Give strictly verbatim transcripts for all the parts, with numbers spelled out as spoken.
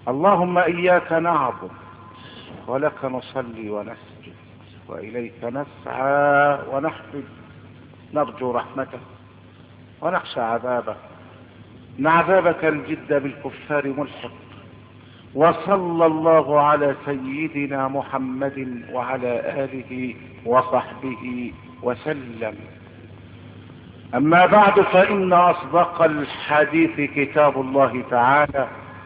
اللهم إياك نعبد ولك نصلي ونسجد وإليك نسعى ونحفد، نرجو رحمتك ونخشى عذابك، إن عذابك الجد بالكفار ملحق. وصلى الله على سيدنا محمد وعلى آله وصحبه وسلم. أما بعد، فإن أصدق الحديث كتاب الله تعالى،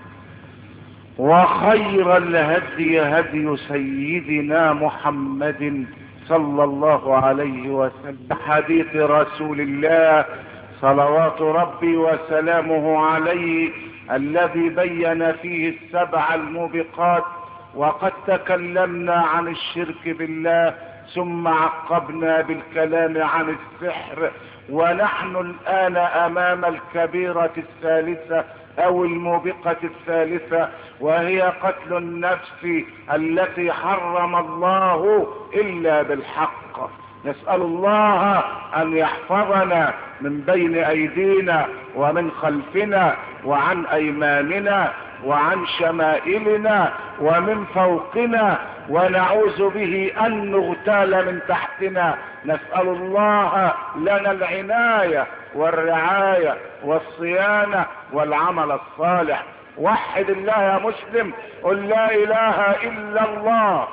وخير الهدي هدي سيدنا محمد صلى الله عليه وسلم، حديث رسول الله صلوات ربي وسلامه عليه الذي بين فيه السبع الموبقات. وقد تكلمنا عن الشرك بالله، ثم عقبنا بالكلام عن السحر، ونحن الآن أمام الكبيرة الثالثة أو الموبقة الثالثة، وهي قتل النفس التي حرم الله إلا بالحق. نسأل الله أن يحفظنا من بين أيدينا ومن خلفنا وعن أيماننا وعن شمائلنا ومن فوقنا، ونعوذ به أن نغتال من تحتنا. نسأل الله لنا العناية والرعاية والصيانة والعمل الصالح. وحد الله يا مسلم، قل لا إله إلا الله.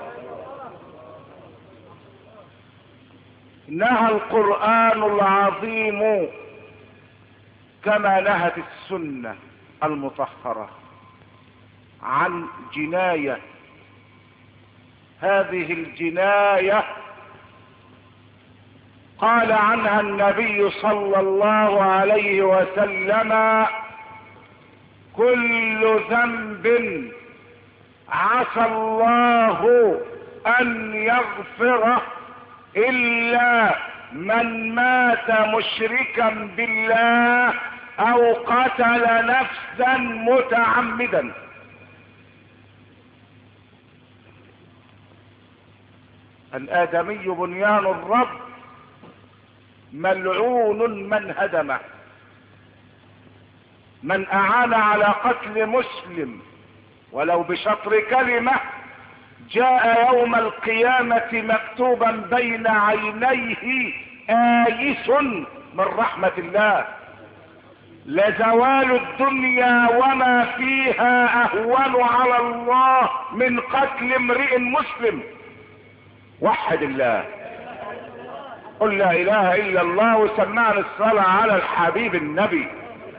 نهى القرآن العظيم كما نهت السنة المطهرة عن جناية. هذه الجناية قال عنها النبي صلى الله عليه وسلم: كل ذنب عسى الله أن يغفره إلا من مات مشركا بالله أو قتل نفسا متعمدا. الآدمي بنيان الرب، ملعون من هدمه. من أعان على قتل مسلم ولو بشطر كلمة جاء يوم القيامة مكتوبا بين عينيه آيس من رحمة الله. لزوال الدنيا وما فيها أهون على الله من قتل امرئ مسلم. وحد الله، قل لا إله إلا الله، وسمعنا الصلاة على الحبيب النبي.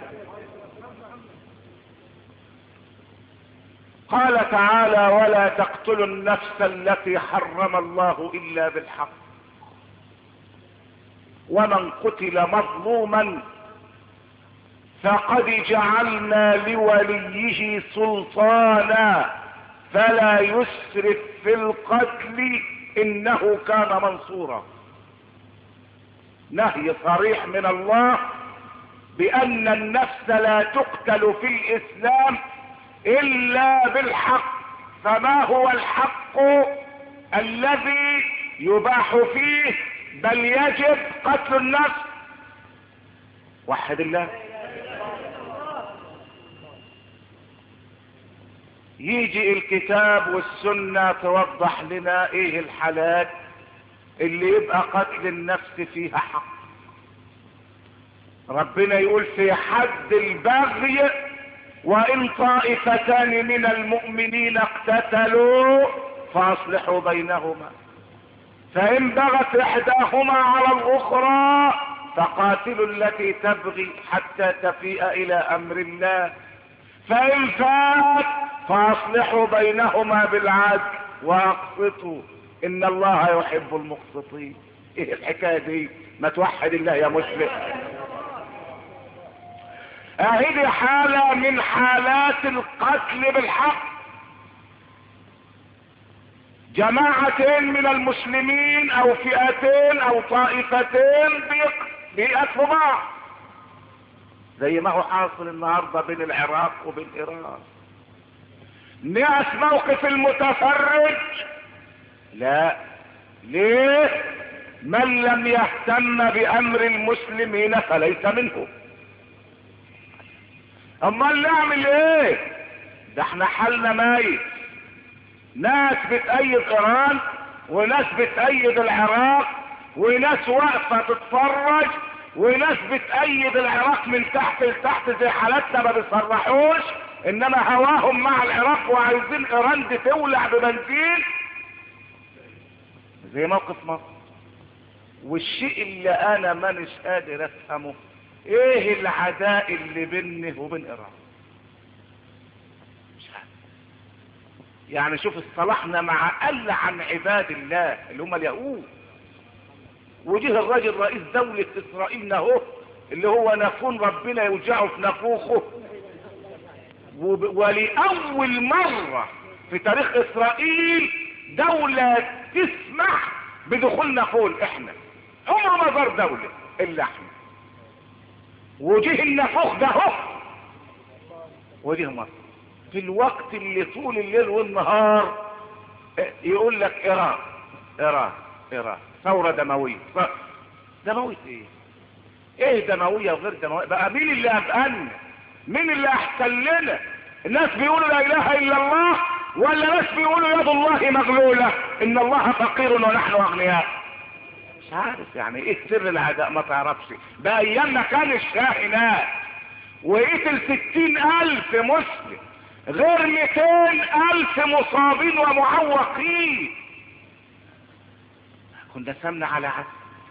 قال تعالى: ولا تقتلوا النفس التي حرم الله إلا بالحق، ومن قتل مظلوما فقد جعلنا لوليه سلطانا فلا يسرف في القتل إنه كان منصورا. نهي صريح من الله بأن النفس لا تقتل في الإسلام إلا بالحق. فما هو الحق الذي يباح فيه بل يجب قتل النفس؟ وحد الله. يجي الكتاب والسنة توضح لنا ايه الحالات اللي يبقى قتل النفس فيها حق. ربنا يقول في حد البغي: وإن طائفتان من المؤمنين اقتتلوا فاصلحوا بينهما، فإن بغت إحداهما على الأخرى فقاتلوا التي تبغي حتى تفيء إلى أمر الله، فإن فات فاصلحوا بينهما بالعدل واقسطوا إن الله يحب المقسطين. إيه الحكاية دي؟ ما توحد الله يا مسلم. اهي حالة من حالات القتل بالحق. جماعتين من المسلمين او فئتين او طائفتين بيقتلوا بعض، زي ما هو حاصل النهاردة بين العراق وبين ايران. ناس موقف المتفرج؟ لا. ليه؟ من لم يهتم بامر المسلمين فليس منه. اما اللي اعمل ايه؟ ده احنا حالنا ميت. ناس بتأيد ايران وناس بتأيد العراق وناس واقفة تتفرج وناس بتأيد العراق من تحت لتحت زي حالتنا ما بيصرحوش، انما هواهم مع العراق وعايزين ايران دي تولع ببنزين زي موقف مصر. والشيء اللي انا مانيش قادر افهمه ايه العداء اللي بيني وبين ايران. مش عارف يعني. شوف اصطلحنا مع قل عن عباد الله اللي هم اليهود، وجه الراجل رئيس دولة اسرائيل اهو اللي هو نافون ربنا يوجعه في نافوخه، ولأول مرة في تاريخ اسرائيل دولة تسمح بدخول نافون. احنا عمره ما زار دولة الا احنا. وجه النافوخ ده اهو وجه مصر في الوقت اللي طول الليل والنهار يقول لك ايران ايران ايران ثورة دموية. دموية ايه؟ ايه دموية وغير دموية؟ بقى مين اللي ابقلنا؟ مين اللي احسن لنا؟ الناس بيقولوا لا اله الا الله ولا ناس بيقولوا يد الله مغلولة ان الله فقير ونحن اغنياء؟ مش عارف يعني ايه سر العداء، ما تعرفش. بقى ايامنا كان الشاحنات وقتل ستين الف مسلم غير مئتين الف مصابين ومعوقين. كنا سمنا على عسل.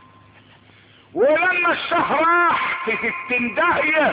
ولما الشهر راح في ستين داهية،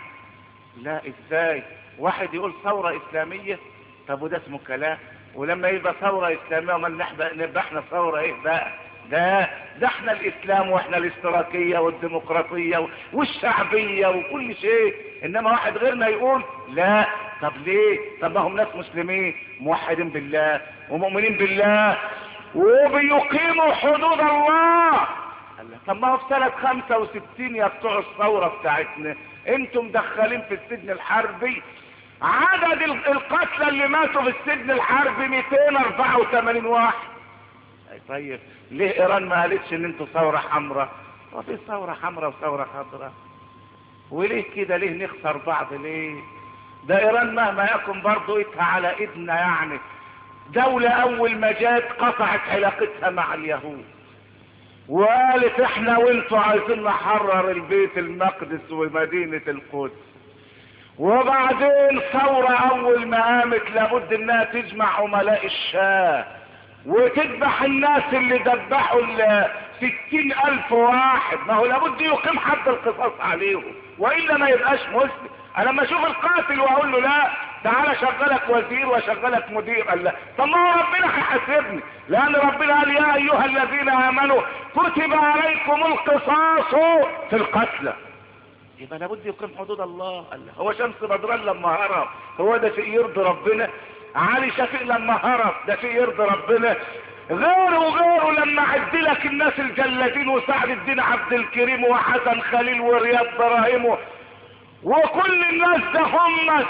لا ازاي واحد يقول ثورة اسلامية؟ طب وده اسمه كلام؟ ولما يبقى ثورة اسلامية وما نبقى احنا ثورة ايه بقى؟ ده ده احنا الاسلام واحنا الاشتراكية والديمقراطية والشعبية وكل شيء، انما واحد غيرنا يقول لا. طب ليه؟ طب ما هم ناس مسلمين موحدين بالله ومؤمنين بالله وبيقيموا حدود الله. طب ما هو في سنة خمسة وستين يا بتوع الثورة بتاعتنا انتم مدخلين في السجن الحربي عدد القتلى اللي ماتوا في السجن الحربي مئتين واربعة وثمانين واحد. طيب ليه ايران ما قالتش ان انتوا ثورة حمراء؟ وفي ثورة حمراء وثورة خضراء. وليه كده؟ ليه نخسر بعض ليه؟ ده ايران مهما يكن برضو ايدها على ايدنا. يعني دولة اول ما جات قطعت علاقتها مع اليهود وقالت احنا وانتوا عايزين نحرر البيت المقدس ومدينة القدس. وبعدين ثورة اول ما قامت لابد انها تجمع عملاء الشاه وتذبح الناس اللي ذبحوا ستين الف واحد. ما هو لابد يقيم حد القصاص عليهم والا ما يبقاش مسلم. انا لما اشوف القاتل واقول له لا تعالى شغلك وزير وشغلك مدير، قال لا. طب ما هو ربنا هيحاسبني، لان ربنا قال يا ايها الذين امنوا كتب عليكم القصاص في القتلى. يبقى لابد يقيم حدود الله. قال لا. هو شمس بدران لما هرب هو ده شيء يرضي ربنا؟ علي شفيق لما هرب ده شيء يرضي ربنا؟ غيره وغيره لما عد لك الناس الجلادين وسعد الدين عبد الكريم وحسن خليل ورياض براهيم وكل الناس ده هم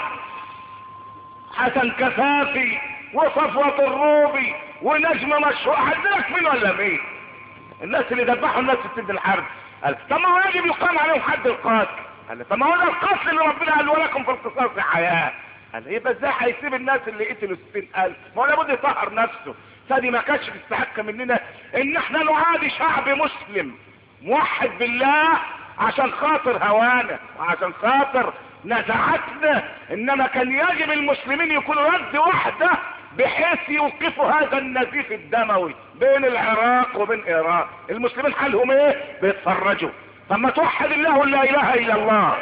حسن كفافي وصفوة الروبي ونجم مشهور. عدلك مين ولا مين؟ الناس اللي ذبحوا الناس في سجن الحرب. قال طب ما هو يجب يقام عليهم حد القاتل. قال طب ما هو ده القتل اللي ربنا قال ولكم في القصاص حياة. قال يبقى ازاي هيسيب الناس اللي قتلوا ستين الف؟ ما هو لابد يطهر نفسه. فدي ما كانش تستحق مننا ان احنا نعادي شعب مسلم موحد بالله عشان خاطر هوانا وعشان خاطر نزعتنا. انما كان يجب المسلمين يكونوا رد واحدة بحيث يوقفوا هذا النزيف الدموي بين العراق وبين ايران. المسلمين حالهم ايه؟ بيتفرجوا. طب ما توحد الله لا اله الا الله.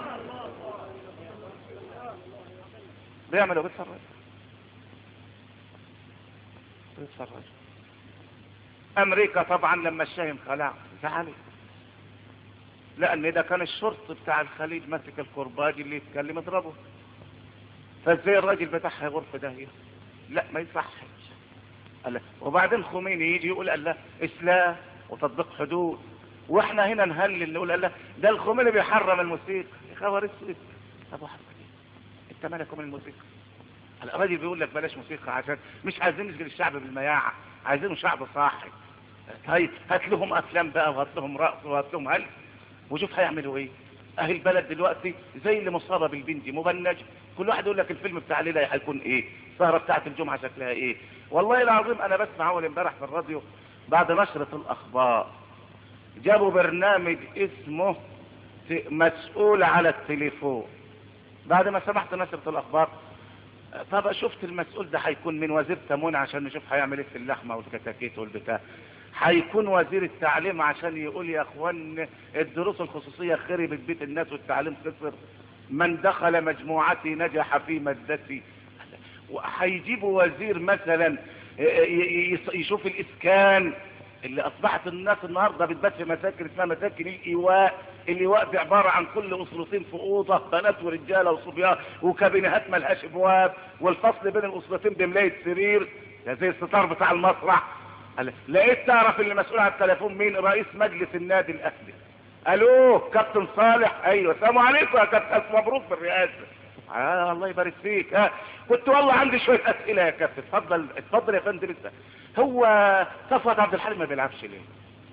بيعملوا بيتفرجوا بيتفرجوا. امريكا طبعا لما الشاهم خلع زعلت، لان ده كان الشرط بتاع الخليج ماسك الكرباج اللي يتكلم اضربه. فازاي الراجل بتاعها غرفه داهيه؟ لا ما يصحش. قال وبعدين خميني يجي يقول الله اسلام وتطبيق حدود، واحنا هنا نهلل نقول الله ده الخميني بيحرم الموسيقى. يا خبر اسود. طب واحد انت مالك من الموسيقى؟ الراجل بيقول لك بلاش موسيقى عشان مش عايزين نشغل الشعب بالمياعه، عايزينه شعب صاحي. طيب هات لهم افلام بقى وهات لهم رقص وهات لهم هل وشوف هيعملوا ايه. اهل البلد دلوقتي زي اللي مصابه بالبنج مبنج كل واحد يقول لك الفيلم بتاع الليله هيكون ايه، السهره بتاعت الجمعه شكلها ايه. والله العظيم انا بسمع اول امبارح في الراديو بعد نشره الاخبار جابوا برنامج اسمه مسؤول على التليفون. بعد ما سمعت نشره الاخبار طب شفت المسؤول ده هيكون من وزير تموين عشان نشوف هيعمل ايه في اللحمه والكتاكيت والبتاع، هيكون وزير التعليم عشان يقول يا اخوان الدروس الخصوصيه خربت بيت الناس والتعليم خسر، من دخل مجموعتي نجح في مادتي. وهيجيبوا وزير مثلا يشوف الاسكان اللي اصبحت الناس النهارده بتبات في مساكن اسمها مساكن الايواء. الايواء دي عباره عن كل اسرتين في اوضه، بنات ورجاله وصبيان، وكابينات ملهاش ابواب، والفصل بين الاسرتين بملايه سرير زي الستار بتاع المسرح. لقيت تعرف اللي مسؤول عن التليفون مين؟ رئيس مجلس النادي الاهلي. الو كابتن صالح؟ ايوه السلام عليكم يا كابتن، مبروك بالرئاسه. آه الله يبارك فيك. ها كنت والله عندي شويه اسئله يا كابتن. اتفضل اتفضل يا فندم. لسه هو صفوت عبد الحليم ما بيلعبش ليه؟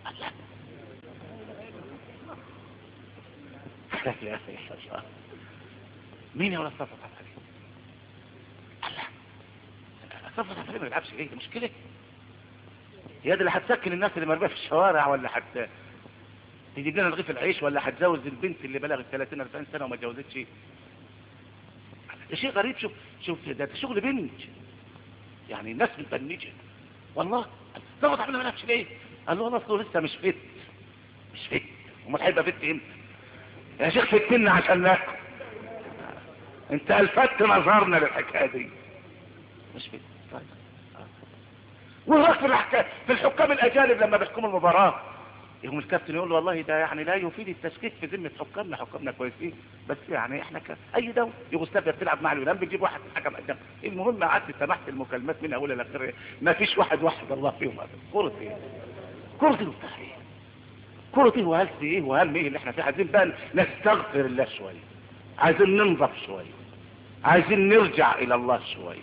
لا اله الا الله. مين يا ولد صفوت عبد الحليم؟ الله صفوت عبد الحليم ما بيلعبش ليه؟ مشكله هي دي اللي هتسكن الناس اللي مرميه في الشوارع، ولا حتى تجيب لنا رغيف العيش، ولا هتجوز البنت اللي بلغت ثلاثين أربعين سنه وما اتجوزتش؟ ده شيء غريب. شوف شوف ده شغل بنت يعني، الناس متبنجه والله. صفوت عبد الحليم ما بيلعبش ليه؟ قال له والله اصله لسه مش فت. مش فت امال هيبقى فت امتى يا شيخ؟ فتنا عشان ناكل. انت الفت نظرنا للحكايه دي. مش فت. طيب وهناك في الحكايه في الحكام الاجانب لما بيحكموا المباراه يقوم الكابتن يقول له والله ده يعني لا يفيد التشكيك في ذمه حكامنا، حكامنا كويسين بس يعني احنا ك... اي دوله يوغوسلافيا بتلعب مع اليونان بتجيب واحد حكم اجنبي. المهم قعدت سمحت المكالمات من اولها لاخرها ما فيش واحد واحد الله فيهم ابدا. كره ايه؟ كره ايه مستحيل. كره ايه وهلس ايه وهم ايه اللي احنا فيه؟ عايزين بقى نستغفر الله شويه، عايزين ننظف شويه، عايزين نرجع الى الله شويه.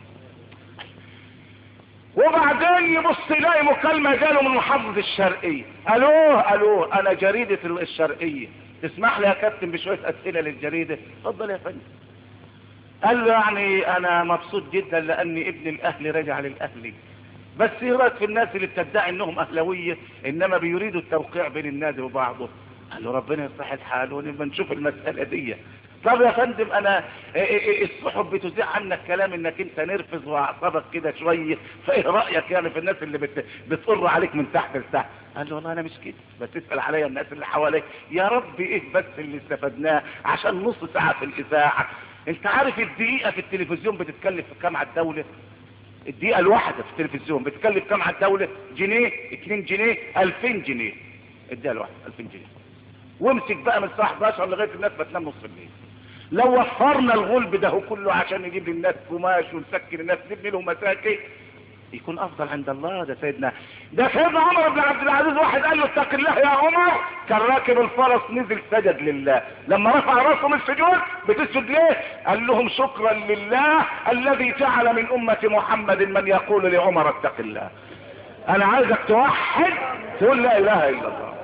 وبعدين يبص يلاقي مكالمه جاله من محافظه الشرقيه. الو الو انا جريده الشرقيه، تسمح لي يا كابتن بشويه اسئله للجريده؟ اتفضل يا فندم. قال له يعني انا مبسوط جدا لان ابن الاهلي رجع للاهلي، بس ايه رايك في الناس اللي بتدعي انهم اهلاويه انما بيريدوا التوقيع بين النادي وبعضه؟ قال له ربنا يصلح الحال ونبقى نشوف المساله دي. طب يا فندم انا الصحف بتذيع عنك كلام انك انت نرفز واعصابك كده شويه، فايه رايك يعني في الناس اللي بت... بتصر عليك من تحت لتحت؟ قال له والله انا مش كده، بس اسال عليا الناس اللي حواليك. يا رب ايه بس اللي استفدناه عشان نص ساعه في الاذاعه؟ انت عارف الدقيقه في التلفزيون بتتكلف كام على الدوله؟ الدقيقه الواحده في التلفزيون بتكلف كام على الدوله؟ جنيه، اتنين جنيه، الفين جنيه. الدقيقه الواحده الفين جنيه. وامسك بقى من الساعه احداشر لغايه الناس بتنام نص الليل. لو وفرنا الغلب ده كله عشان نجيب للناس قماش ونسكن الناس نبني لهم مساكن يكون افضل عند الله. ده سيدنا ده سيدنا عمر بن عبد العزيز واحد قال له اتق الله يا عمر، كان راكب الفرس نزل سجد لله. لما رفع راسه من السجود بتسجد ليه؟ قال لهم شكرا لله الذي جعل من امه محمد من يقول لعمر اتق الله. انا عايزك توحد تقول لا اله الا الله.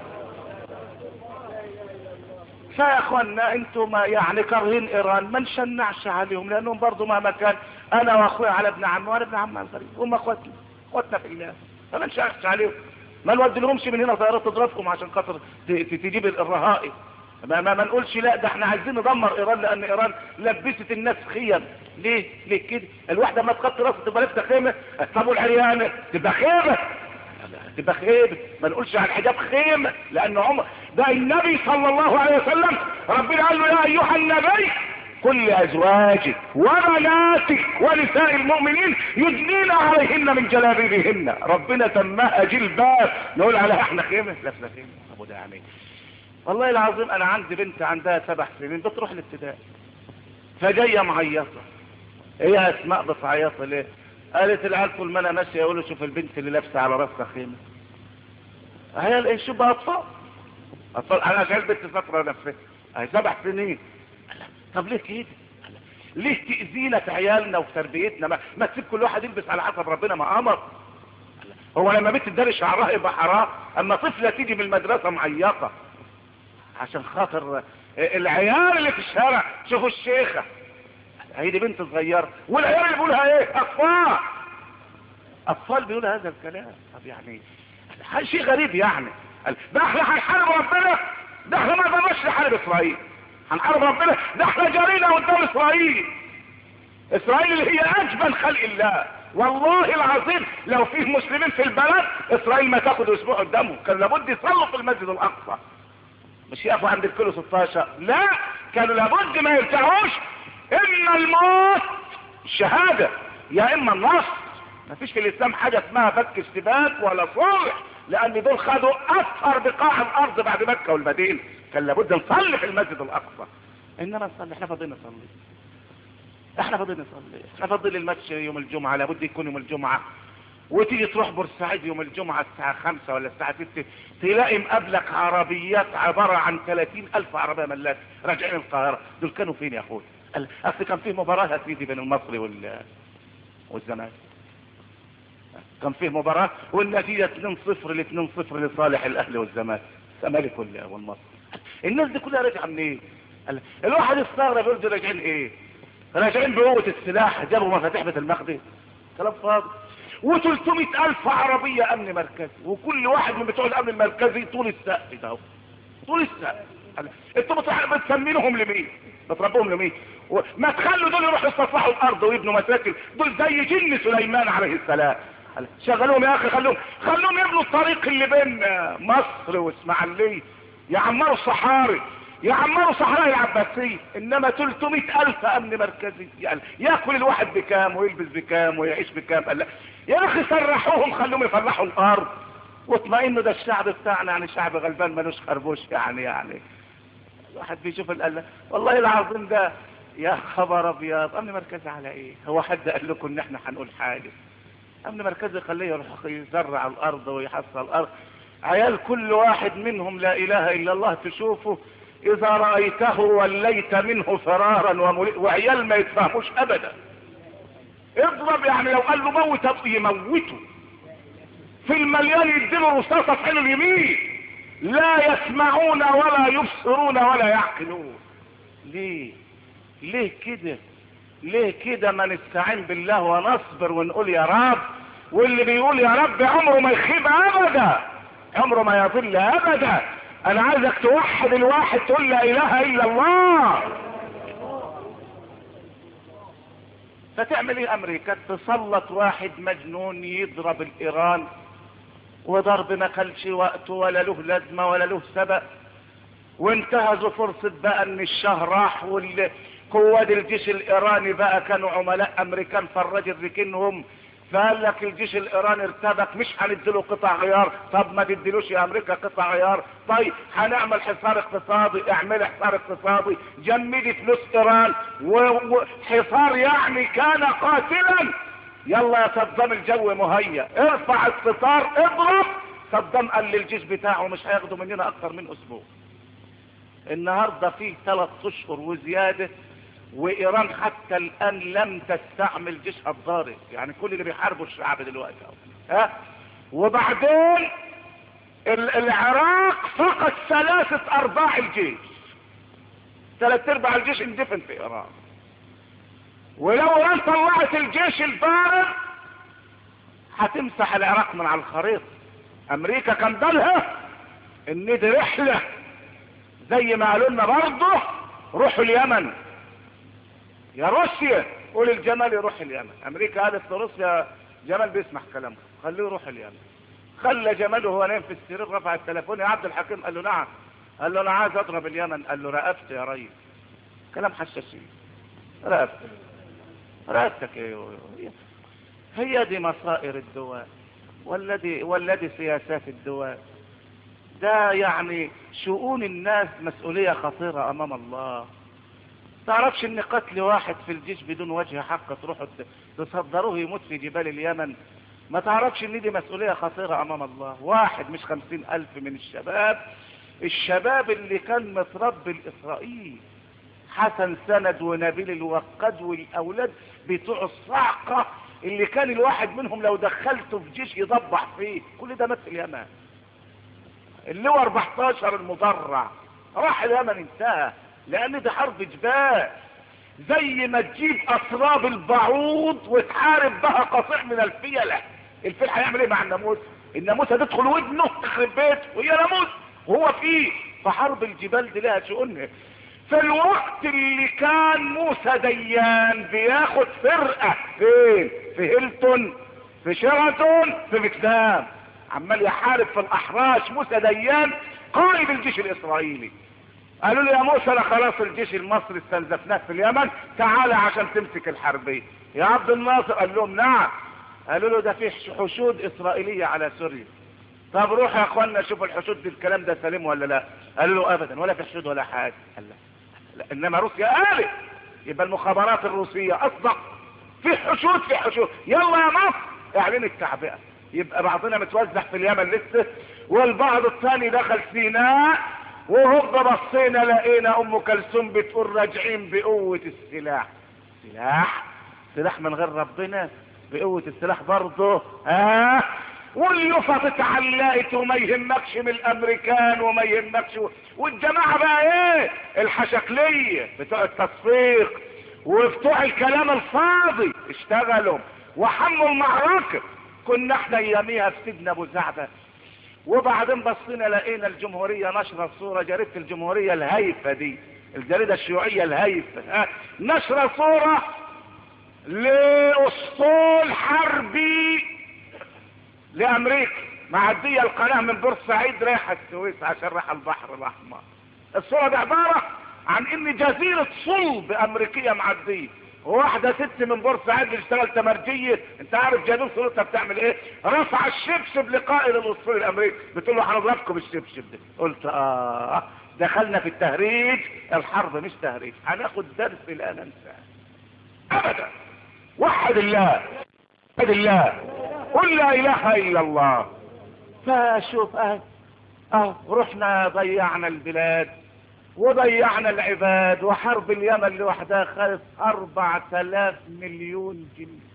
فيا اخوانا انتم يعني كارهين ايران ما نشنعش عليهم، لانهم برضو مهما كان انا واخويا على ابن عمي وانا ابن عمي على الغريب، هم اخواتنا اخواتنا في الله، فما نشنعش عليهم. ما نودي لهمش من هنا طيارات تضربكم عشان خاطر تجيب الرهائن. ما, ما, ما نقولش لا ده احنا عايزين ندمر ايران لان ايران لبست الناس خيم. ليه ليه كده؟ الواحده ما تخط راسها تبقى لابسه خيمه، طب والعريانه تبقى خيمه تبقى خيمه. ما نقولش على الحجاب خيمه لان عمر ده النبي صلى الله عليه وسلم ربنا قال له يا ايها النبي قل لازواجك وبناتك ونساء المؤمنين يدنين عليهن من جلابيبهن. ربنا سماها جلباب، نقول عليها احنا خيمه؟ لابسه خيمه. ابو ده يعني والله العظيم انا عندي بنت عندها سبع سنين بتروح الابتدائي فجايه معيطه. هي اسماء بتعيط ليه؟ قالت العيال طول ما انا ماشيه يقولوا شوف البنت اللي لابسه على راسها خيمه. هي ايه شو بقى اطفال اطفال انا جاي البنت فتره نفسها اهي سبع سنين. طب ليه كده؟ ليه تاذينا في عيالنا وفي تربيتنا؟ ما, ما تسيب كل واحد يلبس على حسب ربنا ما امر. هو لما بنت تداري شعرها يبقى حرام؟ اما طفله تيجي من المدرسه معيطه عشان خاطر العيال اللي في الشارع شوفوا الشيخه هي دي بنت صغيرة، والعيال اللي بيقولها ايه؟ اطفال اطفال بيقولوا هذا الكلام. طب يعني شيء غريب يعني. ده احنا هنحارب ربنا؟ ده احنا ما قدرناش نحارب اسرائيل. هنحارب ربنا؟ ده احنا جرينا قدام اسرائيل. اسرائيل اللي هي اجبن خلق الله. والله العظيم لو فيه مسلمين في البلد اسرائيل ما تاخد اسبوع قدامهم، كان لابد يصلوا في المسجد الاقصى، مش يقفوا عند الكيلو ستاشر. لا، كانوا لابد ما يرجعوش. اما الموت الشهادة يا اما النصر. ما فيش في الاسلام حاجة اسمها فك اشتباك ولا صلح، لان دول خدوا اكثر بقاع الارض بعد مكة والمدينة. كان لابد نصلي في المسجد الاقصى. انما نصلي احنا فاضيين نصلي؟ احنا فاضيين نصلي؟ احنا فاضيين الماتش يوم الجمعة، لابد يكون يوم الجمعة. وتيجي تروح بورسعيد يوم الجمعة الساعة خمسة ولا الساعة ستة تلاقي مقابلك عربيات عبارة عن ثلاثين الف عربية ملاك راجعين القاهرة. دول كانوا فين يا اخوي؟ اصل كان فيه مباراة يا سيدي بين المصري وال والزمالك. كان فيه مباراة والنتيجة اتنين صفر ل اتنين صفر لصالح الاهلي والزمالك، الزمالك والمصري. الناس دي كلها راجعة منين؟ إيه؟ الواحد استغرب يقول دول راجعين ايه؟ راجعين بقوة السلاح، جابوا مفاتيح بيت المقدس، كلام فاضي. وثلاثمائة الف عربية امن مركزي، وكل واحد من بتوع الامن المركزي طول السقف ده، طول السقف. انتوا بتسمينهم لمين؟ بتربوهم لمين؟ ما تخلوا دول يروحوا يستصلحوا الارض ويبنوا مساكن، دول زي جن سليمان عليه السلام. شغلوهم يا اخي، خلوهم خلوهم يبنوا الطريق اللي بين مصر واسماعيليه، يعمروا الصحاري، يعمروا صحراء العباسية. انما ثلاثمائة الف امن مركزي، يعني ياكل الواحد بكام ويلبس بكام ويعيش بكام؟ قال لا يا اخي سرحوهم، خلوهم يفلحوا الارض واطمئنوا. ده الشعب بتاعنا يعني شعب غلبان ملوش خربوش. يعني يعني الواحد بيشوف القلة والله العظيم ده. يا خبر ابيض، امن مركزي على ايه؟ هو حد قال لكم ان احنا هنقول حاجة؟ امن مركزي خليه يروح يزرع الارض ويحصل الارض. عيال كل واحد منهم لا اله الا الله تشوفه اذا رأيته وليت منه فرارا وملئ، وعيال ما يتفهموش ابدا. اضرب يعني لو قال له موت يموته في المليان، يديله رصاصة في عينه اليمين. لا يسمعون ولا يبصرون ولا يعقلون. ليه ليه كده؟ ليه كده؟ ما نستعين بالله ونصبر ونقول يا رب. واللي بيقول يا رب عمره ما يخيب ابدا، عمره ما يضل ابدا. انا عايزك توحد الواحد، تقول لا اله الا الله. فتعمل ايه امريكا؟ تسلط واحد مجنون يضرب الايران، وضرب ما كانش وقته ولا له لازمه ولا له سبب. وانتهزوا فرصه بقى ان الشهر راح والقوات الجيش الايراني بقى كانوا عملاء امريكان، فالراجل ركنهم. فقال لك الجيش الايراني ارتبك، مش هنديله قطع غيار. طب ما تديلوش يا امريكا قطع غيار. طيب هنعمل حصار اقتصادي، اعمل حصار اقتصادي، جمدي فلوس ايران وحصار يعني كان قاتلا. يلا يا صدام الجو مهيأ، ارفع الستار اضرب. صدام قال للجيش بتاعه مش هياخدوا مننا اكتر من اسبوع. النهارده فيه ثلاث اشهر وزياده، وايران حتى الان لم تستعمل جيشها الضارب. يعني كل اللي بيحاربوا الشعب دلوقتي ها. وبعدين العراق فقد ثلاثة ارباع الجيش، ثلاث ارباع الجيش اندفن في ايران. ولو ايران طلعت الجيش البارد هتمسح العراق من على الخريطة. امريكا كان بالها ان دي رحلة، زي ما قالوا لنا برضه روحوا اليمن يا روسيا، قول الجمال يروح اليمن. امريكا قالت لروسيا جمال بيسمح كلامه، خليه يروح اليمن. خلى جمال وهو نايم في السرير رفع التليفون، يا عبد الحكيم. قال له نعم. قال له انا عايز اضرب اليمن. قال له رقبت يا ريس. كلام حشاشين. رقبت رقبتك ايه؟ هي دي مصائر الدول، والذي والذي سياسات الدول. ده يعني شؤون الناس مسؤولية خطيرة امام الله. تعرفش ان قتل واحد في الجيش بدون وجه حق تروحوا تصدروه يموت في جبال اليمن؟ ما تعرفش ان دي مسؤولية خطيرة امام الله؟ واحد مش خمسين الف من الشباب، الشباب اللي كان متربي الاسرائيل، حسن سند ونبيل الوقاد والاولاد بتوع الصعقة اللي كان الواحد منهم لو دخلته في جيش يضبح فيه، كل ده مات في اليمن. اللواء اربعتاشر المدرع راح اليمن، انتهى، لان دي حرب جبال. زي ما تجيب اسراب البعوض وتحارب بها قطيع من الفيلة. الفيل هيعمل ايه مع الناموس؟ الناموس هتدخل ودنه تخرب بيته وهي ناموس وهو فيه. فحرب الجبال دي لها شؤونها. في الوقت اللي كان موسى ديان بياخد فرقة فين؟ في هيلتون، في شيراتون، في فيتنام، عمال يحارب في الاحراش. موسى ديان قائد الجيش الاسرائيلي. قالوا له يا موسى لا خلاص الجيش المصري استنزفناه في اليمن، تعالى عشان تمسك الحربية يا عبد الناصر. قال لهم نعم. قالوا له ده في حشود اسرائيلية على سوريا. طب روح يا اخوانا شوفوا الحشود دي الكلام ده سليم ولا لا. قالوا له ابدا ولا في حشود ولا حاجة. قال لا. لا انما روسيا قالت، يبقى المخابرات الروسية اصدق. في حشود في حشود، يلا يا مصر اعلن التعبئة. يبقى بعضنا متوزع في اليمن لسه والبعض الثاني دخل سيناء. وهوب بصينا لقينا ام كلثوم بتقول راجعين بقوة السلاح. سلاح سلاح من غير ربنا، بقوة السلاح برضه. ها آه. واليوفا اتعلقت وما يهمكش من الامريكان وما يهمكش. والجماعة بقى ايه؟ الحشكلية بتوع التصفيق وبتوع الكلام الفاضي اشتغلوا وحموا المعركة. كنا احنا اياميها في سيدنا ابو زعبة. وبعدين بصينا لقينا الجمهورية نشرة صورة، جريدة الجمهورية الهايفة دي، الجريدة الشيوعية الهايفة، ها نشرة صورة لأسطول حربي لأمريكا معدية القناة من بورسعيد رايحة السويس عشان رايحة البحر الأحمر. الصورة دي عبارة عن إن جزيرة صلب أمريكية معدية، وواحدة ست من بورسعيد بتشتغل تمرجية. انت عارف جنوب صورتها بتعمل ايه؟ رفع الشبشب لقائد الاسطول الامريكي، بتقول له هنضربكم بالشبشب ده. قلت اه دخلنا في التهريج. الحرب مش تهريج، هناخد درس لا ننساه ابدا. وحد الله، وحد الله، قل لا اله الا الله. فشوف اه اه رحنا ضيعنا البلاد وضيعنا العباد. وحرب اليمن لوحدها خلص اربعة الاف مليون جنيه.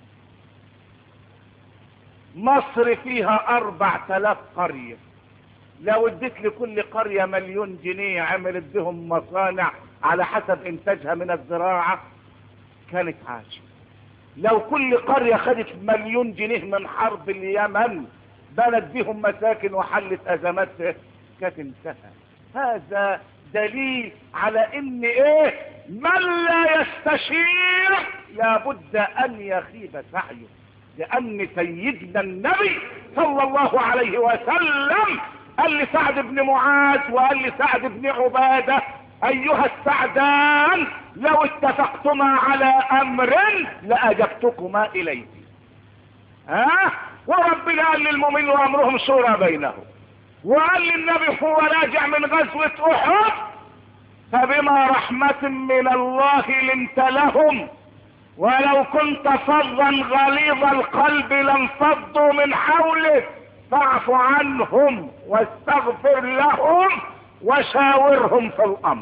مصر فيها اربعة الاف قرية، لو اديت لكل قرية مليون جنيه عملت بهم مصانع على حسب انتاجها من الزراعة كانت عاشت. لو كل قرية خدت مليون جنيه من حرب اليمن بنت بهم مساكن وحلت ازماتها كانت انتهت. هذا دليل على ان ايه؟ من لا يستشير لابد ان يخيب سعيه. لان سيدنا النبي صلى الله عليه وسلم قال لسعد بن معاذ وقال لسعد بن عبادة ايها السعدان لو اتفقتما على امر لاجبتكما اليه. ها وربنا قال للمؤمنين وامرهم شورى بينهم. وقال للنبي هو راجع من غزوة احد فبما رحمة من الله لنت لهم ولو كنت فظا غليظ القلب لانفضوا من حولك فاعف عنهم واستغفر لهم وشاورهم في الامر.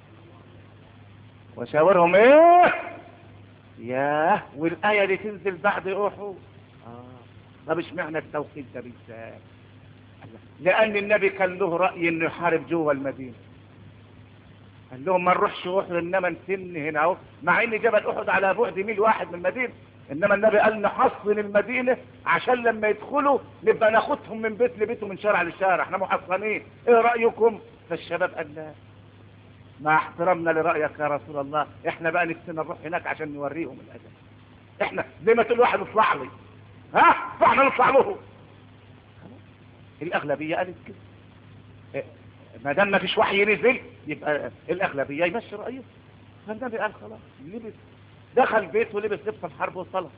وشاورهم ايه؟ ياه والايه دي تنزل بعد احد. اه طب اشمعنى التوقيت ده بالذات؟ لان النبي كان له رأي انه يحارب جوه المدينة. قال لهم ما نروحش احد انما نسن هنا اهو، مع ان جبل احد على بعد ميل واحد من المدينة، انما النبي قال نحصن المدينة عشان لما يدخلوا نبقى ناخدهم من بيت لبيت ومن شارع لشارع، احنا محصنين، ايه رأيكم؟ فالشباب قال لا، مع احترامنا لرأيك يا رسول الله احنا بقى نفسنا نروح هناك عشان نوريهم الادب. احنا زي ما تقول واحد اطلع لي، ها فاحنا نطلع له. الاغلبية قالت كده، إيه؟ ما دام ما فيش وحي نزل يبقى الاغلبية يمشي رأيه. فالنبي قال خلاص، لبس دخل بيته ولبس لبس الحرب وصلى.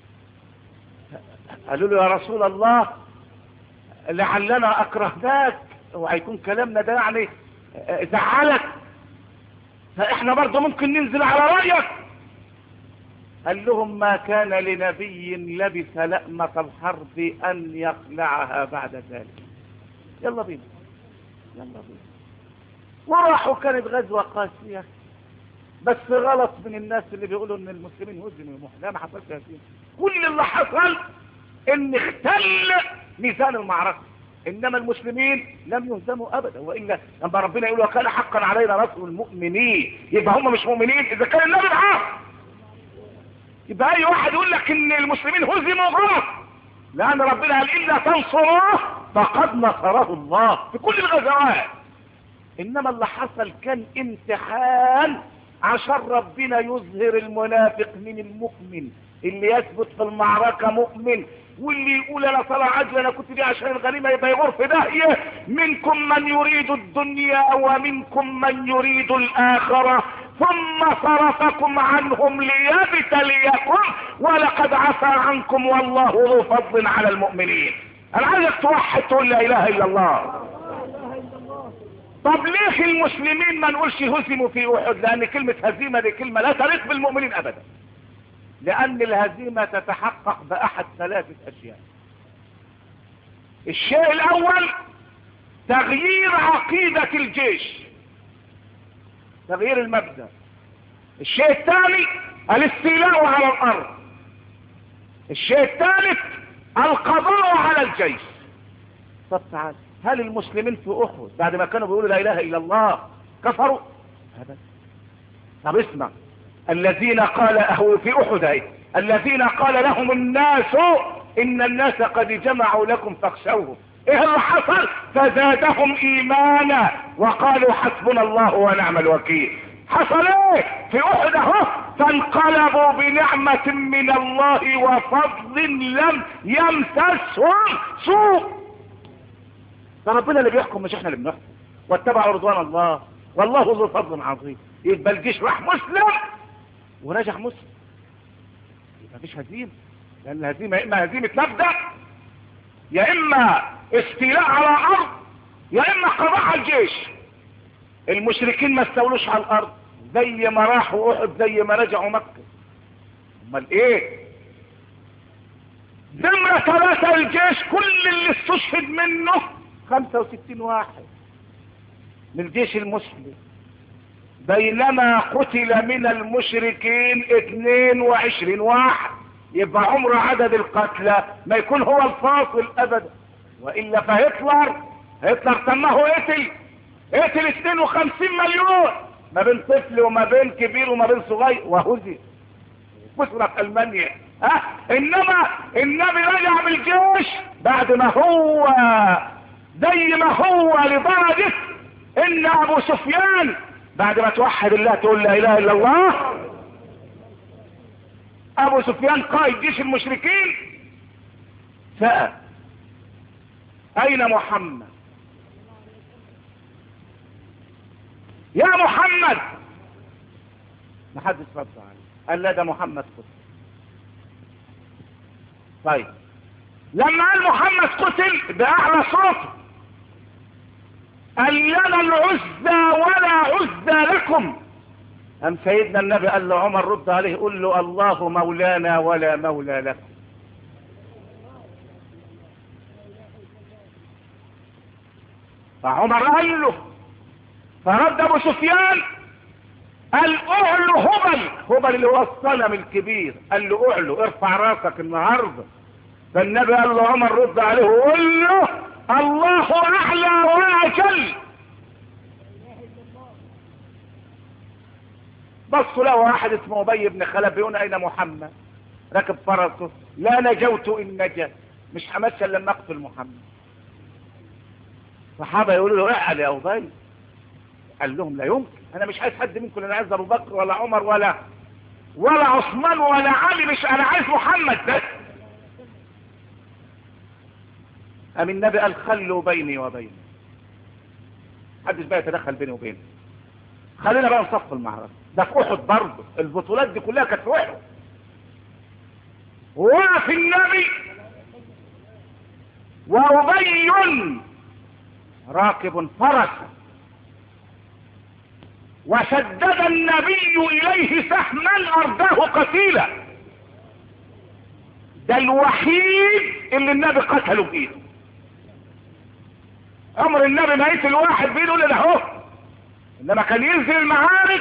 قالوا له يا رسول الله لعلنا اكرهناك وهيكون كلامنا ده يعني زعلك، فاحنا برضه ممكن ننزل على رأيك. قال لهم ما كان لنبي لبس لأمة الحرب ان يخلعها بعد ذلك. يلا بينا يلا بينا. وراحوا. كانت غزوة قاسية بس غلط من الناس اللي بيقولوا ان المسلمين هزموا. لا ما حصلش هزيمة، كل اللي حصل ان اختل ميزان المعركة. انما المسلمين لم يهزموا ابدا، والا لما ربنا يقول وكان حقا علينا نصر المؤمنين، يبقى هم مش مؤمنين اذا كان النبي معاهم. يبقى اي واحد يقول لك ان المسلمين هزموا غلط، لان ربنا قال الا تنصروه فقد نصره الله في كل الغزوات. انما اللي حصل كان امتحان عشان ربنا يظهر المنافق من المؤمن، اللي يثبت في المعركة مؤمن، واللي يقول انا طلع عجل انا كنت دي عشان الغنيمة يبقى يغور في داهية. منكم من يريد الدنيا ومنكم من يريد الاخرة ثم صرفكم عنهم ليبتليكم ولقد عفى عنكم والله ذو فضل على المؤمنين. انا عايزك توحد تقول لا اله الا الله. طب ليه المسلمين ما نقولش هزموا في احد؟ لان كلمة هزيمة دي كلمة لا تليق بالمؤمنين ابدا، لان الهزيمة تتحقق باحد ثلاثة اشياء. الشيء الاول تغيير عقيدة الجيش، تغيير المبدأ. الشيء الثاني الاستيلاء على الارض. الشيء الثالث القضاء على الجيش. طب تعال، هل المسلمين في احد بعد ما كانوا بيقولوا لا اله الا الله كفروا؟ ابدا. طب اسمع، الذين قال اهو في احد اهي، الذين قال لهم الناس ان الناس قد جمعوا لكم فاخشوهم، ايه اللي حصل؟ فزادهم ايمانا وقالوا حسبنا الله ونعم الوكيل. حصل ايه في احد اهو؟ فانقلبوا بنعمة من الله وفضل لم يمسسهم سوء. ده ربنا اللي بيحكم مش احنا اللي بنحكم. واتبعوا رضوان الله والله ذو فضل عظيم. يبقى الجيش راح مسلم ونجح مسلم، يبقى مفيش هزيمه، لان الهزيمه يا اما هزيمه مبدا، يا اما استيلاء على الارض، يا اما قضاء على الجيش. المشركين ما استولوش على الارض زي ما راحوا احد زي ما رجعوا مكه. امال ايه؟ نمرة ثلاثة الجيش كل اللي استشهد منه خمسة وستين واحد من الجيش المسلم، بينما قتل من المشركين اثنين وعشرين واحد. يبقى عمر عدد القتلى ما يكون هو الفاصل ابدا، والا فهتلر هتلر تمه قتل قتل اثنين وخمسين مليون ما بين طفل وما بين كبير وما بين صغير، وهزم بصرة في المانيا. ها أه؟ انما النبي رجع بالجيش بعد ما هو زي ما هو، لدرجة ان ابو سفيان بعد ما توحد الله تقول لا اله الا الله، ابو سفيان قائد جيش المشركين سأل اين محمد؟ يا محمد، ما حدش رد عليه، قال لا ده محمد قتل. طيب لما قال محمد قتل باعلى صوته قال لنا العزى ولا عزى لكم. ام سيدنا النبي قال له عمر رد عليه قل له الله مولانا ولا مولى لكم. فعمر قال له، فرد ابو سفيان قال اعلو هبل، هبل اللي هو الصنم الكبير، قال له اعلو ارفع راسك النهارده. فالنبي قال له عمر رد عليه وقول له الله اعلى واجل. بصوا له واحد اسمه ابي بن خلف بيقول اين محمد؟ راكب فرسه، لا نجوت ان نجا، مش همشي لما اقتل محمد. صحابه يقولوا له اعلى يا ابي، قال لهم لا يمكن، انا مش عايز حد منكم، انا عايز ابو بكر ولا عمر ولا ولا عثمان ولا علي، مش انا عايز محمد بس. قام النبي قال خلوا بيني وبينه، محدش بقى يتدخل بيني وبينه، خلينا بقى نصف المعركه. ده في احد برضه، البطولات دي كلها كانت في احد. وقف النبي وابي راكب فرسه، وشدد النبي اليه سهما ارداه قتيلا. ده الوحيد اللي النبي قتله بايده. عمر النبي ما يقتل واحد بايده الا ده هو، انما كان ينزل المعارك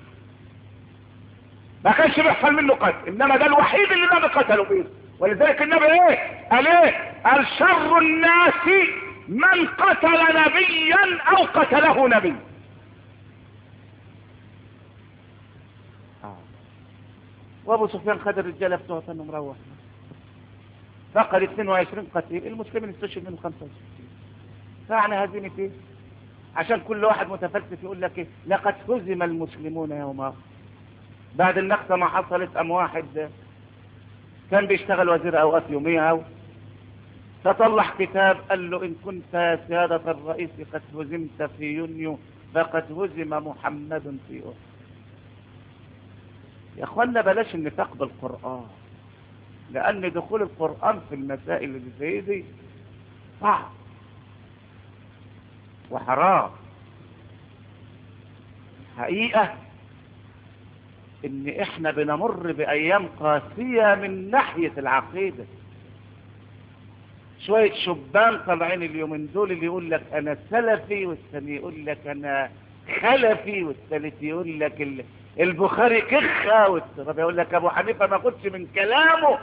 ما كانش بيحصل منه قتل، انما ده الوحيد اللي النبي قتله بايده. ولذلك النبي ايه قال؟ ايه قال؟ شر الناس من قتل نبيا او قتله نبي. وابو سفيان خد الرجاله بتوعه انه مروح فقد اثنين وعشرين قتيل، المسلمين استشهد منهم خمسة وستين. فاعني هزيمه ايه؟ عشان كل واحد متفلسف يقول لك ايه؟ لقد هزم المسلمون يوم بعد النكسه ما حصلت. ام واحد كان بيشتغل وزير اوقاف يوميها فطلع كتاب قال له ان كنت يا سياده الرئيس قد هزمت في يونيو فقد هزم محمد في أحد. يا اخوانا بلاش النفاق بالقرآن، لان دخول القرآن في المسائل اللي زي دي صعب وحرام. حقيقة ان احنا بنمر بايام قاسية من ناحية العقيدة. شوية شبان طالعين اليومين دول اللي يقول لك انا سلفي، والثاني يقول لك انا خلفي، والثالث يقول لك البخاري كخة، والرابع يقول لك ابو حنيفة ما قلتش من كلامه.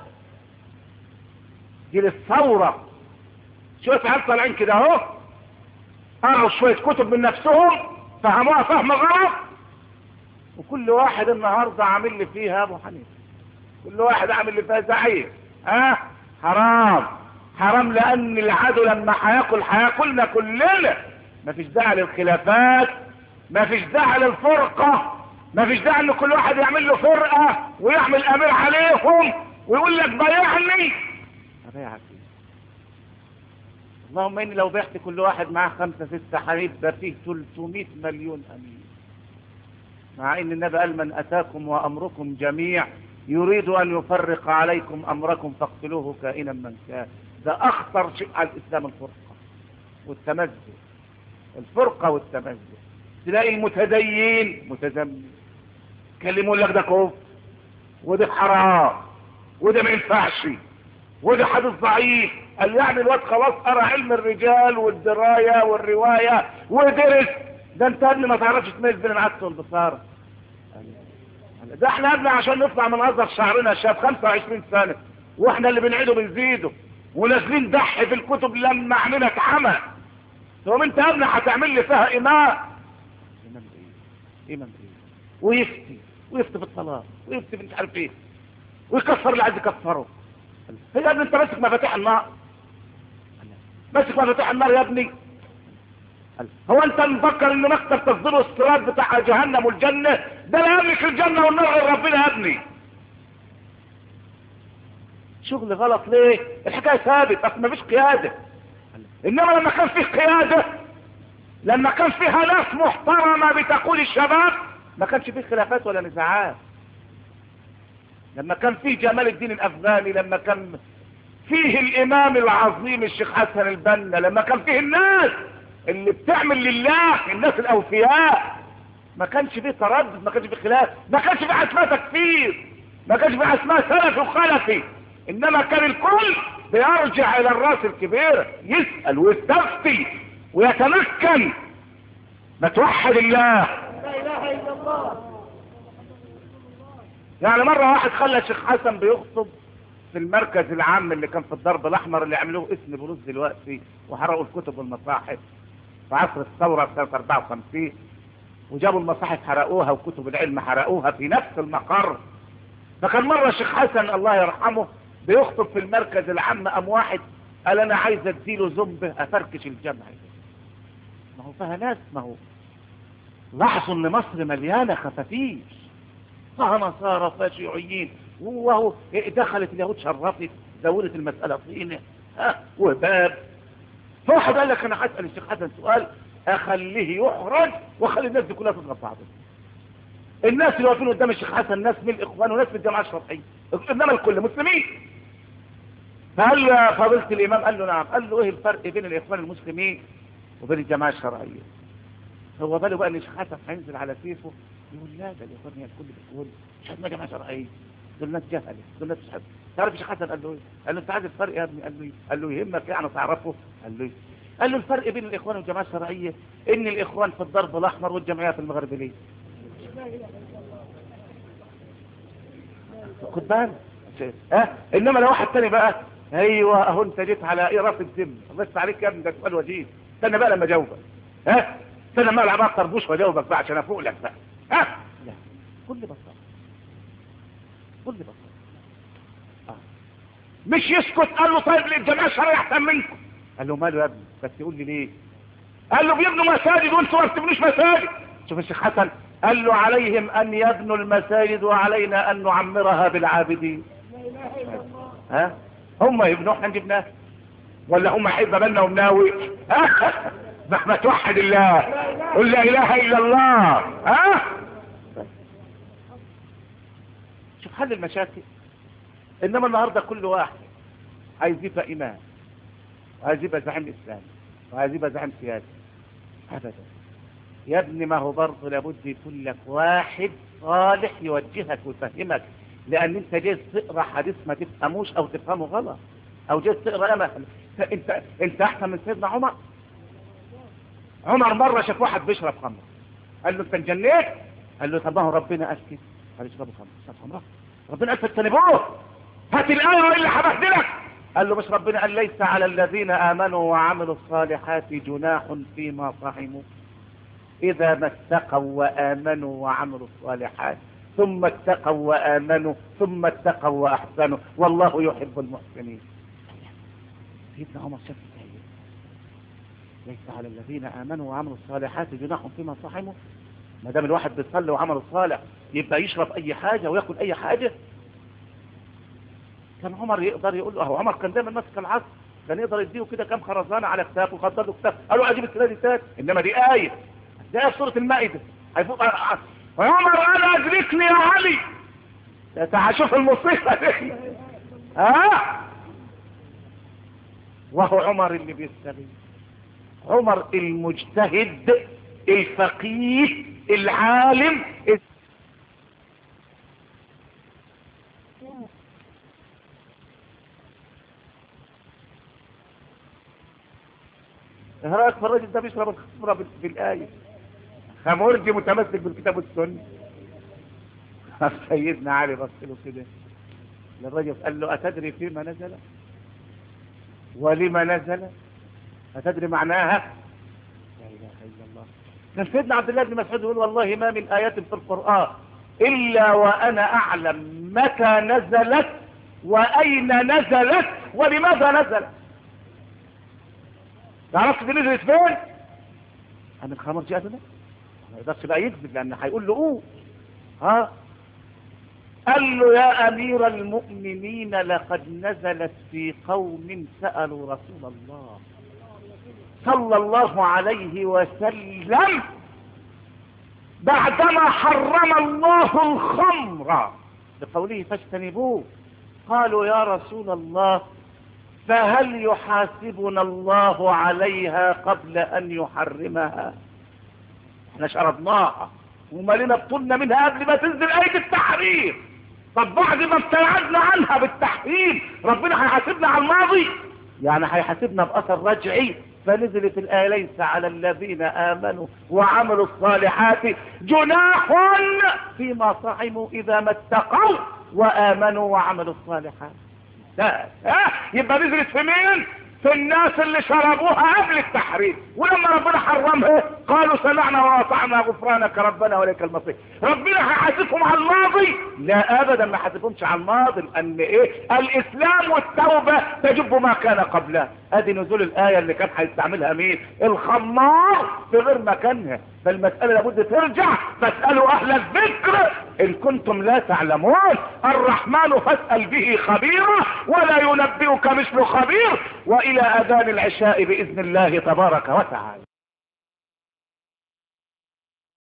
دي للثورة. شوية عيال طالعين كده اهو قروا شوية كتب من نفسهم فهموها فهم غلط، وكل واحد النهارده عامل لي فيها ابو حنيفة، كل واحد عامل لي فيها زعيم. اه حرام حرام، لان العدو لما هياكل هياكلنا كلنا. مفيش داعي للخلافات، مفيش داعي للفرقة، مفيش داعي ان كل واحد يعمل له فرقة ويعمل امير عليهم ويقول لك بايعني. ابايعك ايه؟ اللهم اني لو بعت كل واحد معاه خمسة ستة هيبقى فيه ثلاثمائة مليون امير، مع ان النبي قال من اتاكم وامركم جميع يريد ان يفرق عليكم امركم فاقتلوه كائنا من كان. ده اخطر شيء على الاسلام الفرقة والتمزق. الفرقة والتمزق. تلاقي المتدين متزمت كلموا لك ده كفر وده حرام وده ما ينفعش وده حديث ضعيف. قال يعني الواد خلاص قرا علم الرجال والدرايه والروايه ودرس. ده انت قبل ما تعرفش تميز بين العدس والبصاره. ده احنا قبل عشان نطلع من ازهر شعرنا شاب خمسة وعشرين سنه واحنا اللي بنعيده بنزيده ونازلين ضحي في الكتب لما عيننا اتعمى. ثم انت قبل هتعمل لي فيها امام امام ايه؟ امام ايه؟ ويفتي ويفتي في الصلاه ويفتي في مش عارف ايه ويكفر اللي عايز يكفره. هي يا ابني انت ماسك مفاتيح النار، ماسك مفاتيح النار يا ابني. هو انت مفكر ان مكتب تصدير الصراط بتاع جهنم والجنه ده لا يملك الجنه والنار غير ربنا يا ابني؟ شغل غلط ليه؟ الحكايه ثابت اصل مفيش قياده. انما لما كان فيه قياده، لما كان فيها ناس محترمه بتقول الشباب، ما كانش فيه خلافات ولا نزاعات. لما كان فيه جمال الدين الافغاني، لما كان فيه الامام العظيم الشيخ حسن البنا، لما كان فيه الناس اللي بتعمل لله، الناس الاوفياء، ما كانش فيه تردد، ما كانش فيه خلاف، ما كانش فيه اسماء تكفير، ما كانش فيه اسماء سلفي وخلفي. انما كان الكل بيرجع الى الراس الكبير يسأل ويستفتي ويتمكن. ما توحد الله. لا اله الا الله. يعني مرة واحد خلى الشيخ حسن بيخطب في المركز العام اللي كان في الضرب الاحمر اللي عملوه اسم بلوز دلوقتي وحرقوا الكتب والمصاحف في عصر الثورة في سنة أربعة وخمسين، وجابوا المصاحف حرقوها وكتب العلم حرقوها في نفس المقر. فكان مرة الشيخ حسن الله يرحمه بيخطب في المركز العام، قام واحد قال انا عايز اديله زنبه افركش الجمع. ما هو فيها ناس، ما هو لاحظوا ان مصر مليانه خفافيش، فيها نصارى فيها شيوعيين، وهو دخلت اليهود شرفت زودت المساله طينه ها وباب. فواحد قال لك انا هسال الشيخ حسن سؤال اخليه يحرج واخلي الناس دي كلها تضرب بعضها. الناس اللي واقفين قدام الشيخ حسن ناس من الاخوان وناس من الجماعه الشرعيه، انما الكل مسلمين. فقال له فضيلة الامام، قال له نعم. قال له ايه الفرق بين الاخوان المسلمين وبين الجماعه الشرعيه؟ هو باله بقى ان الشيخ حسن هينزل على سيفه يقول لا ده الاخوان هي الكل بتقول مش اسمها جماعه شرعيه، دول ناس جهله، دول ناس مش حد. تعرف الشيخ حسن قال له ايه؟ قال له انت عايز الفرق يا ابني؟ قال له قال له يهمك يعني تعرفه؟ قال له قال له الفرق بين الاخوان والجماعه الشرعيه ان الاخوان في الضرب الاحمر والجمعيات في المغربيه. خد بالك ها. انما لو واحد تاني بقى ايوه اهو انت جيت على ايه راس الدم. بس عليك يا ابني، ده سؤال وجيه. استنى بقى لما اجاوبك. ها استنى ما العب طربوش واجاوبك بقى عشان افوق لك بقى. ها لا كل بساطه كل بساطه آه. مش يسكت. قال له طيب الجماعه الشرعيه احسن منكم. قال له ماله يا ابني بس يقول لي ليه؟ قال له بيبنوا مساجد وانتوا ما بتبنوش مساجد. شوف الشيخ حسن قال له عليهم ان يبنوا المساجد وعلينا ان نعمرها بالعابدين. ها هم يبنوا احنا نجيبناها ولا هم حب بالنا ومناوي؟ ها ما توحد الله قل لا اله الا الله. ها شوف حل المشاكل. انما النهارده كل واحد عايز يبقى امام وعايز يبقى زعيم اسلامي وعايز يبقى زعيم سياسي. ابدا يا ابني، ما هو برضه لابد يكون لك واحد صالح يوجهك ويفهمك، لان انت جاي تقرا حديث ما تفهموش او تفهمه غلط، او جاي تقرا انا انت انت احسن من سيدنا عمر. عمر مره شاف واحد بيشرب خمر قال له انت اتجنيت؟ قال له طب ما هو ربنا قال كده. قال اشربوا خمر. شرب خمره ربنا قال فاجتنبوه. هات الايه والا هبهدلك. قال له مش ربنا قال ليس على الذين امنوا وعملوا الصالحات جناح فيما طعموا اذا ما اتقوا وامنوا وعملوا الصالحات ثم اتقوا وامنوا ثم اتقوا واحسنوا والله يحب المحسنين. سيدنا عمر شاف الايه ليس على الذين امنوا وعملوا الصالحات جناح فيما طعموا. ما دام الواحد بيصلي وعمل الصالح يبقى يشرب اي حاجه وياكل اي حاجه. كان عمر يقدر يقول له، اهو عمر كان دايما ماسك العصر، كان يقدر يديه كده كام خرزانه على كتافه ويخضر له كتافه. قالوا اجيب السنه دي تاني، انما دي ايه ده آية في سوره المائده. هيفوق عمر قال ادركني يا علي. تعال شوف المصيبه دي. ها وهو عمر اللي بيستغيث، عمر المجتهد الفقيه العالم. ايه رايك في الراجل ده بيشرب الخمره بالايه؟ خمرجي متمسك بالكتاب والسنه. سيدنا علي بص له كده للرجل قال له اتدري فيما نزل ولما نزل؟ اتدري معناها؟ لا اله الا الله. كان سيدنا عبد الله بن مسعود يقول والله ما من ايات في القران الا وانا اعلم متى نزلت واين نزلت ولماذا نزلت. تعرفت دي نزلت فين؟ عن الخمرجي ابدا ما يقدرش بقى يكذب لان هيقول له اوه. ها قال له يا امير المؤمنين لقد نزلت في قوم سالوا رسول الله صلى الله عليه وسلم بعدما حرم الله الخمر بقوله فاجتنبوه، قالوا يا رسول الله فهل يحاسبنا الله عليها قبل ان يحرمها؟ احنا شربناها ومالنا بطولنا منها قبل ما تنزل آية التحريم. طب بعد ما ابتعدنا عنها بالتحريم ربنا هيحاسبنا على الماضي؟ يعني هيحاسبنا بأثر رجعي. فنزلت الآية ليس على الذين آمنوا وعملوا الصالحات جناح فيما طعموا إذا ما اتقوا وآمنوا وعملوا الصالحات. لا ها يبقى نزلت في مين؟ في الناس اللي شربوها قبل التحريم، ولما ربنا حرمها قالوا سمعنا واطعنا غفرانك ربنا واليك المصير. ربنا هيحاسبهم على الماضي؟ لا ابدا ما حاسبهمش على الماضي، لان ايه؟ الاسلام والتوبه تجب ما كان قبلها. ادي نزول الايه اللي كان هيستعملها مين؟ الخمار في غير مكانها. فالمساله لابد ترجع فاسالوا اهل الذكر ان كنتم لا تعلمون. الرحمن فاسال به خبيرا ولا ينبئك مثل خبير. والى اذان العشاء باذن الله تبارك وتعالى.